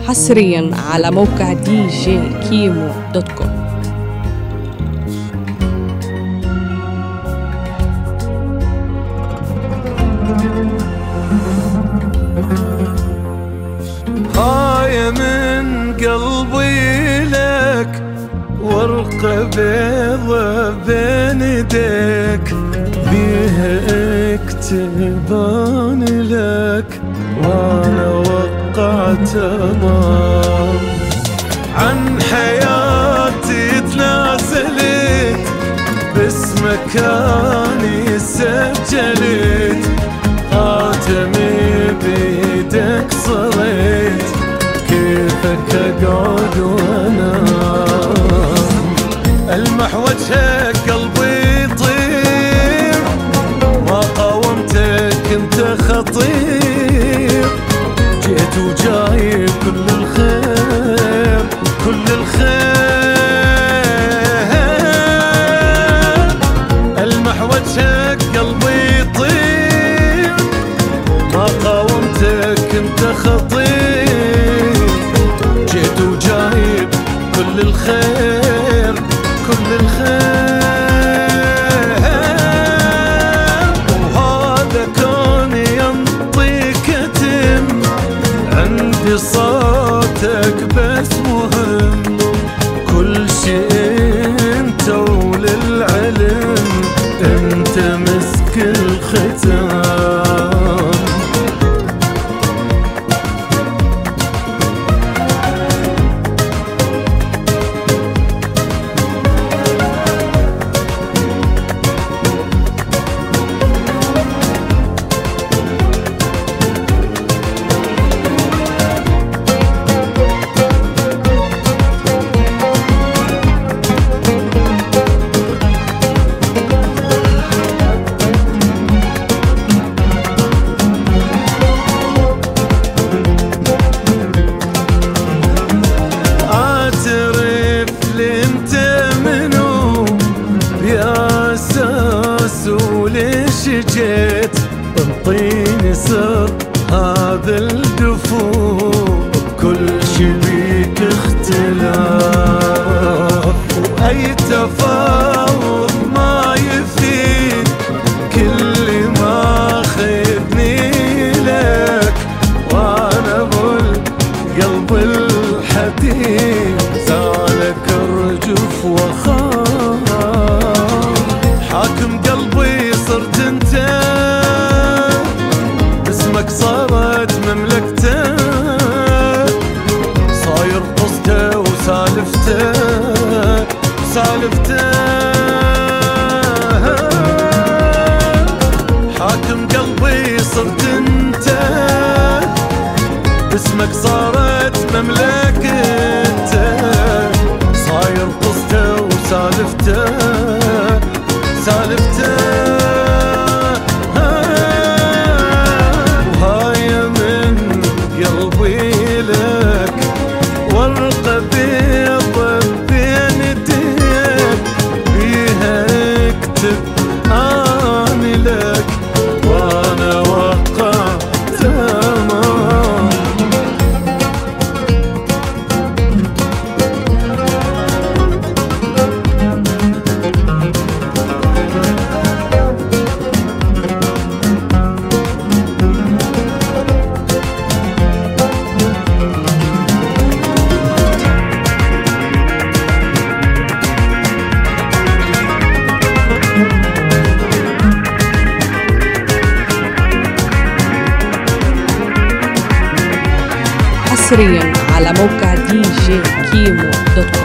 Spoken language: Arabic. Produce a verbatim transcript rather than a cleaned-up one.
حصريا على موقع دي جي كيمو دوت كوم. هاي من قلبي لك ورقة بيضة بين يديك، بيها اكتبان لك وانا وقعت تمام. عن حياتي تنازلت، باسمك اني سجلت، خاتمي بيدك صريت، كيفك اقعد وانام. المح وجهك قلبي يطير، ما قاومتك انت خطير، جيت وجايب كل الخير كل الخير. المح وجهك قلبي يطير، ما قاومتك انت خطير، جيت وجايب كل الخير كل الخير. وهذا كون ينطي كتم، عندي صوتك بس مهم، كل شيء انت وللعلم، انت مسك الختام. وليش جيت انطيني سر هذا الدفوع، كل شي بيك اختلاف، واي تفاوض ما يفيد، كل ما خذني لك، وانا بالقلب الحديد زالك ارجف وخاف. حاكم قلبي صرت انت، باسمك صارت مملكته، صاير قصته وسالفته سالفته. حاكم قلبي صرت انت، باسمك صارت مملكته، صاير قصته وسالفته سالفته. وهاي من قلبي لك ورقة بيضة بين يديك، بيها اكتب اني لك وانا وقع تمام. حصريا على موقع دي جي كيمو دوت كوم.